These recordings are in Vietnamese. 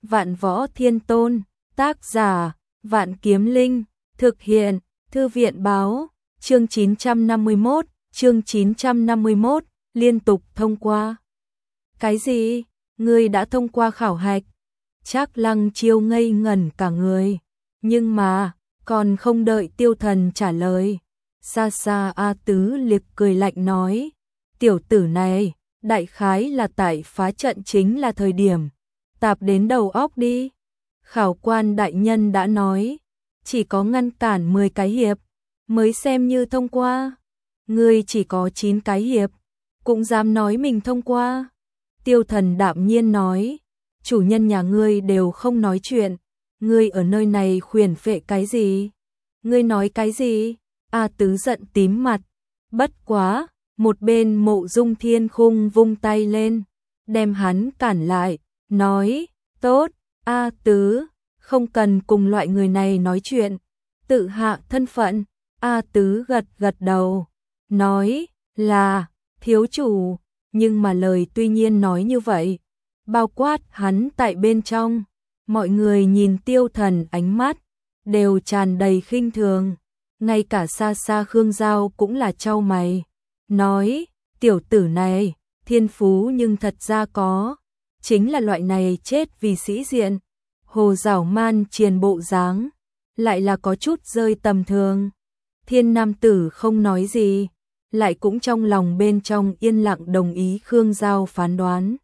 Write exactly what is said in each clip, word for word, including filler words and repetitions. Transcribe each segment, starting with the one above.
Vạn Võ Thiên Tôn, tác giả, Vạn Kiếm Linh, thực hiện, Thư viện báo, chương chín trăm năm mươi mốt, chương chín trăm năm mươi mốt, liên tục thông qua. Cái gì? Ngươi đã thông qua khảo hạch? Trác Lăng Chiêu ngây ngẩn cả người, nhưng mà, còn không đợi Tiêu Thần trả lời. Xa xa A Tứ Liệt cười lạnh nói, tiểu tử này, đại khái là tại phá trận chính là thời điểm, tạp đến đầu óc đi. Khảo quan đại nhân đã nói, chỉ có ngăn cản mười cái hiệp, mới xem như thông qua. Ngươi chỉ có chín cái hiệp, cũng dám nói mình thông qua. Tiêu Thần đạm nhiên nói, chủ nhân nhà ngươi đều không nói chuyện, ngươi ở nơi này khuyển phệ cái gì? Ngươi nói cái gì? A Tứ giận tím mặt, bất quá, một bên Mộ Dung Thiên Khung vung tay lên, đem hắn cản lại, nói, tốt, A Tứ, không cần cùng loại người này nói chuyện, tự hạ thân phận. A Tứ gật gật đầu, nói, là, thiếu chủ, nhưng mà lời tuy nhiên nói như vậy, bao quát hắn tại bên trong, mọi người nhìn Tiêu Thần ánh mắt, đều tràn đầy khinh thường, ngay cả xa xa Khương Giao cũng là chau mày, nói, tiểu tử này, thiên phú nhưng thật ra có, chính là loại này chết vì sĩ diện, hồ giảo man triền bộ dáng, lại là có chút rơi tầm thường. Thiên nam tử không nói gì, lại cũng trong lòng bên trong yên lặng đồng ý Khương Giao phán đoán.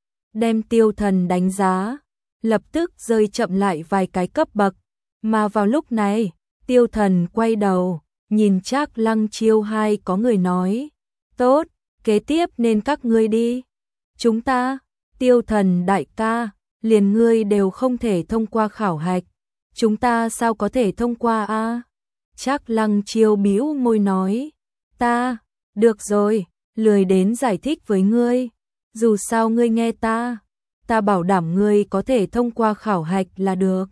Đem Tiêu Thần đánh giá, lập tức rơi chậm lại vài cái cấp bậc, mà vào lúc này, Tiêu Thần quay đầu, nhìn Trác Lăng Chiêu hai có người nói, tốt, kế tiếp nên các ngươi đi. Chúng ta, Tiêu Thần đại ca, liền ngươi đều không thể thông qua khảo hạch, chúng ta sao có thể thông qua a? Trác Lăng Chiêu bĩu môi nói, ta, được rồi, lười đến giải thích với ngươi, dù sao ngươi nghe ta, ta bảo đảm ngươi có thể thông qua khảo hạch là được.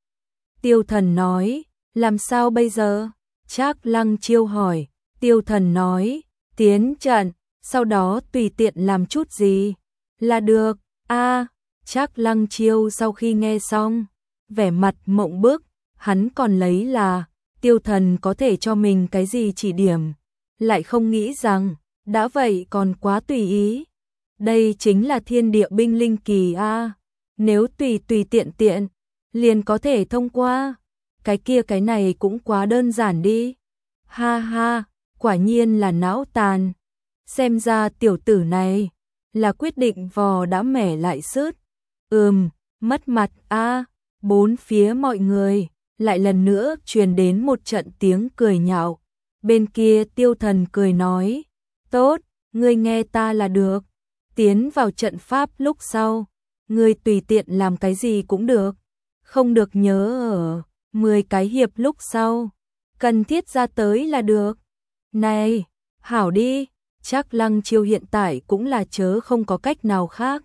Tiêu Thần nói, làm sao bây giờ? Trác Lăng Chiêu hỏi, Tiêu Thần nói, tiến trận, sau đó tùy tiện làm chút gì, là được, a. Trác Lăng Chiêu sau khi nghe xong, vẻ mặt mộng bức, hắn còn lấy là, Tiêu Thần có thể cho mình cái gì chỉ điểm, lại không nghĩ rằng, đã vậy còn quá tùy ý. Đây chính là thiên địa binh linh kỳ a, nếu tùy tùy tiện tiện, liền có thể thông qua, cái kia cái này cũng quá đơn giản đi. Ha ha, quả nhiên là não tàn, xem ra tiểu tử này, là quyết định vò đã mẻ lại sứt. Ừm, mất mặt a. Bốn phía mọi người lại lần nữa truyền đến một trận tiếng cười nhạo. Bên kia Tiêu Thần cười nói, tốt, ngươi nghe ta là được, tiến vào trận pháp lúc sau, ngươi tùy tiện làm cái gì cũng được, không được nhớ ở mười cái hiệp lúc sau, cần thiết ra tới là được. Này, hảo đi, Trác Lăng Chiêu hiện tại cũng là chớ không có cách nào khác,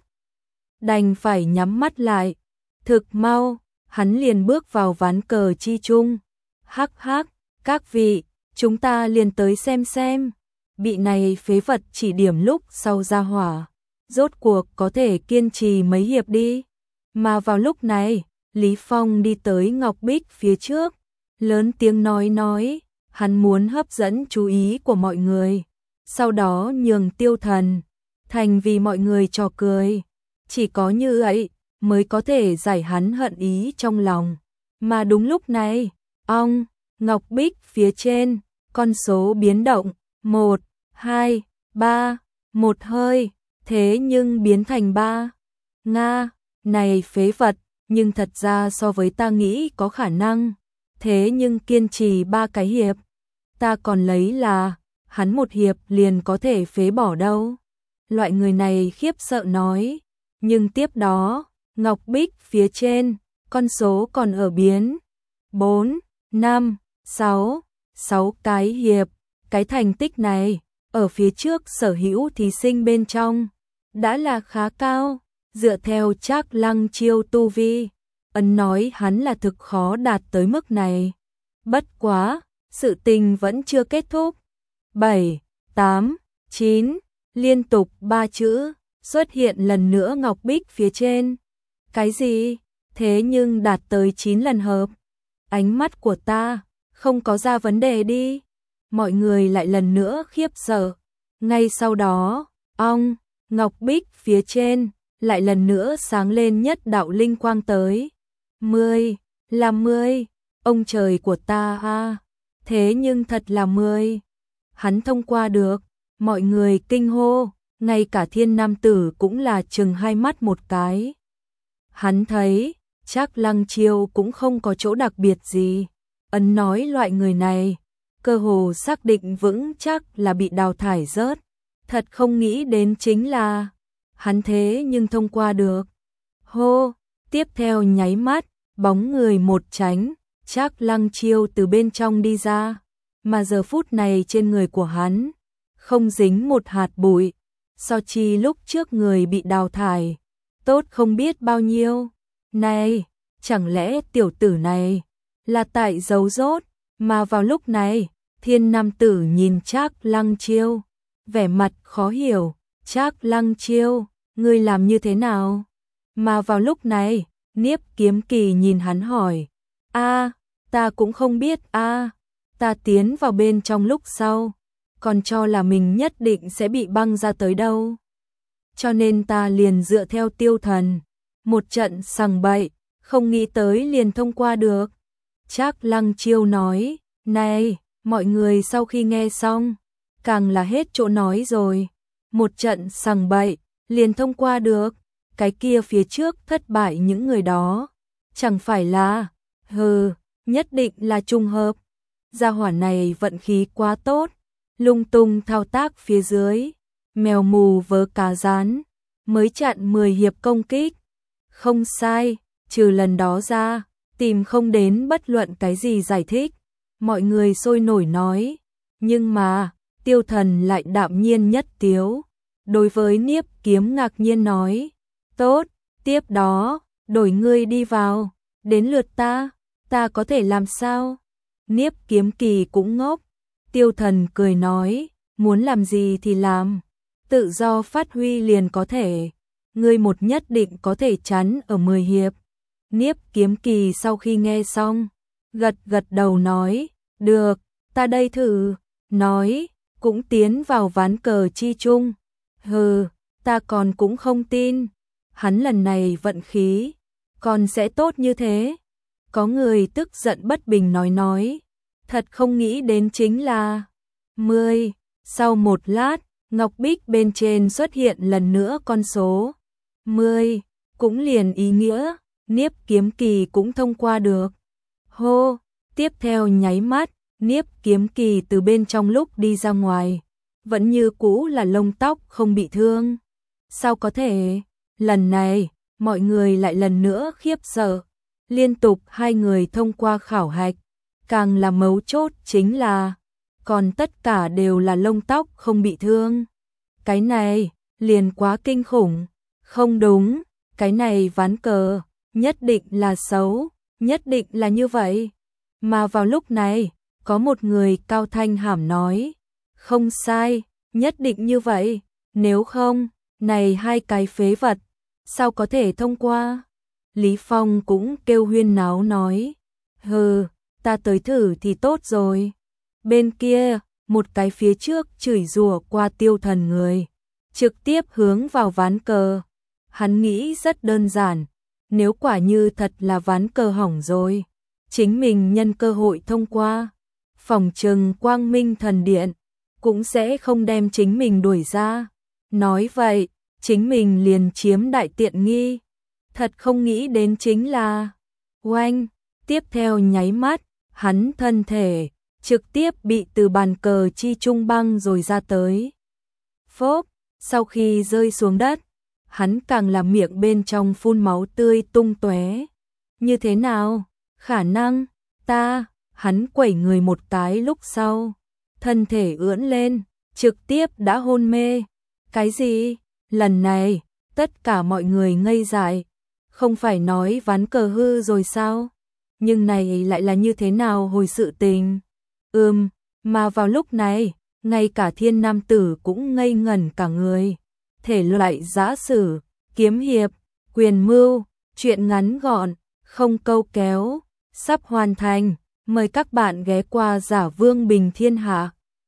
đành phải nhắm mắt lại. Thực mau, hắn liền bước vào ván cờ chi chung. Hắc hắc, các vị, chúng ta liền tới xem xem, bị này phế vật chỉ điểm lúc sau ra hỏa, rốt cuộc có thể kiên trì mấy hiệp đi. Mà vào lúc này, Lý Phong đi tới Ngọc Bích phía trước, lớn tiếng nói nói, hắn muốn hấp dẫn chú ý của mọi người, sau đó nhường Tiêu Thần thành vì mọi người trò cười, chỉ có như vậy mới có thể giải hắn hận ý trong lòng. Mà đúng lúc này, ong, Ngọc Bích phía trên, con số biến động, một, hai, ba, một hơi, thế nhưng biến thành ba. Nga, này phế vật, nhưng thật ra so với ta nghĩ có khả năng, thế nhưng kiên trì ba cái hiệp, ta còn lấy là, hắn một hiệp liền có thể phế bỏ đâu. Loại người này khiếp sợ nói, nhưng tiếp đó, Ngọc Bích phía trên, con số còn ở biến, bốn, năm, sáu, sáu cái hiệp, cái thành tích này, ở phía trước sở hữu thí sinh bên trong, đã là khá cao, dựa theo Trác Lăng Chiêu tu vi, ấn nói hắn là thực khó đạt tới mức này. Bất quá, sự tình vẫn chưa kết thúc. bảy, tám, chín, liên tục ba chữ, xuất hiện lần nữa Ngọc Bích phía trên. Cái gì? thế nhưng đạt tới chín lần hợp. Ánh mắt của ta không có ra vấn đề đi. Mọi người lại lần nữa khiếp sợ. Ngay sau đó, ong, ngọc bích phía trên lại lần nữa sáng lên nhất đạo linh quang tới. Mười, là mười, ông trời của ta ha. Thế nhưng thật là mười. Hắn thông qua được, mọi người kinh hô, ngay cả Thiên Nam Tử cũng là chừng hai mắt một cái. Hắn thấy, chắc Lăng Chiêu cũng không có chỗ đặc biệt gì. Ấn nói loại người này, cơ hồ xác định vững chắc là bị đào thải rớt. Thật không nghĩ đến chính là, hắn thế nhưng thông qua được. Hô, tiếp theo nháy mắt, bóng người một tránh, chắc Lăng Chiêu từ bên trong đi ra. Mà giờ phút này trên người của hắn, không dính một hạt bụi. So chi lúc trước người bị đào thải, tốt không biết bao nhiêu. Này, chẳng lẽ tiểu tử này là tại giấu rốt, mà vào lúc này, Thiên Nam Tử nhìn Trác Lăng Chiêu, vẻ mặt khó hiểu, Trác Lăng Chiêu, ngươi làm như thế nào? Mà vào lúc này, Niếp Kiếm Kỳ nhìn hắn hỏi, a, ta cũng không biết a, ta tiến vào bên trong lúc sau, còn cho là mình nhất định sẽ bị băng ra tới đâu. Cho nên ta liền dựa theo Tiêu Thần, một trận sằng bậy, không nghĩ tới liền thông qua được. Trác Lăng Chiêu nói, này, mọi người sau khi nghe xong, càng là hết chỗ nói rồi. Một trận sằng bậy, liền thông qua được, cái kia phía trước thất bại những người đó. Chẳng phải là, hừ, nhất định là trùng hợp. Gia hỏa này vận khí quá tốt, lung tung thao tác phía dưới, mèo mù vớ cá rán, mới chặn mười hiệp công kích. Không sai, trừ lần đó ra, tìm không đến bất luận cái gì giải thích. Mọi người sôi nổi nói, nhưng mà, Tiêu Thần lại đạm nhiên nhất tiếu. Đối với Niếp Kiếm ngạc nhiên nói, tốt, tiếp đó, đổi ngươi đi vào, đến lượt ta, ta có thể làm sao? Niếp Kiếm Kỳ cũng ngốc. Tiêu Thần cười nói, muốn làm gì thì làm, tự do phát huy liền có thể, ngươi một nhất định có thể chắn ở mười hiệp. Niếp Kiếm Kỳ sau khi nghe xong, gật gật đầu nói, được, ta đây thử, nói, cũng tiến vào ván cờ chi chung. Hừ, ta còn cũng không tin, hắn lần này vận khí, còn sẽ tốt như thế. Có người tức giận bất bình nói nói, thật không nghĩ đến chính là mười. Sau một lát, ngọc bích bên trên xuất hiện lần nữa con số mười, cũng liền ý nghĩa, Niếp Kiếm Kỳ cũng thông qua được. Hô, tiếp theo nháy mắt, Niếp Kiếm Kỳ từ bên trong lúc đi ra ngoài, vẫn như cũ là lông tóc không bị thương. Sao có thể? Lần này, mọi người lại lần nữa khiếp sợ. Liên tục hai người thông qua khảo hạch, càng là mấu chốt chính là, còn tất cả đều là lông tóc không bị thương. Cái này, liền quá kinh khủng. Không đúng, cái này ván cờ, nhất định là xấu, nhất định là như vậy. Mà vào lúc này, có một người cao thanh hàm nói, không sai, nhất định như vậy, nếu không, này hai cái phế vật, sao có thể thông qua? Lý Phong cũng kêu huyên náo nói, hừ, ta tới thử thì tốt rồi. Bên kia, một cái phía trước chửi rủa qua Tiêu Thần người, trực tiếp hướng vào ván cờ. Hắn nghĩ rất đơn giản, nếu quả như thật là ván cờ hỏng rồi, chính mình nhân cơ hội thông qua, phòng trừng Quang Minh Thần Điện cũng sẽ không đem chính mình đuổi ra. Nói vậy, chính mình liền chiếm đại tiện nghi. Thật không nghĩ đến chính là, oanh, tiếp theo nháy mắt, hắn thân thể trực tiếp bị từ bàn cờ chi trung băng rồi ra tới. Phốp, sau khi rơi xuống đất, hắn càng làm miệng bên trong phun máu tươi tung tóe. Như thế nào? Khả năng, ta, hắn quẩy người một cái lúc sau, thân thể ưỡn lên, trực tiếp đã hôn mê. Cái gì? Lần này, tất cả mọi người ngây dại. Không phải nói ván cờ hư rồi sao? Nhưng này lại là như thế nào hồi sự tình? Ừm, mà vào lúc này, ngay cả Thiên Nam Tử cũng ngây ngẩn cả người. Thể loại giã sử, kiếm hiệp, quyền mưu, truyện ngắn gọn, không câu kéo, sắp hoàn thành. Mời các bạn ghé qua Giả Vương Bình Thiên Hạ.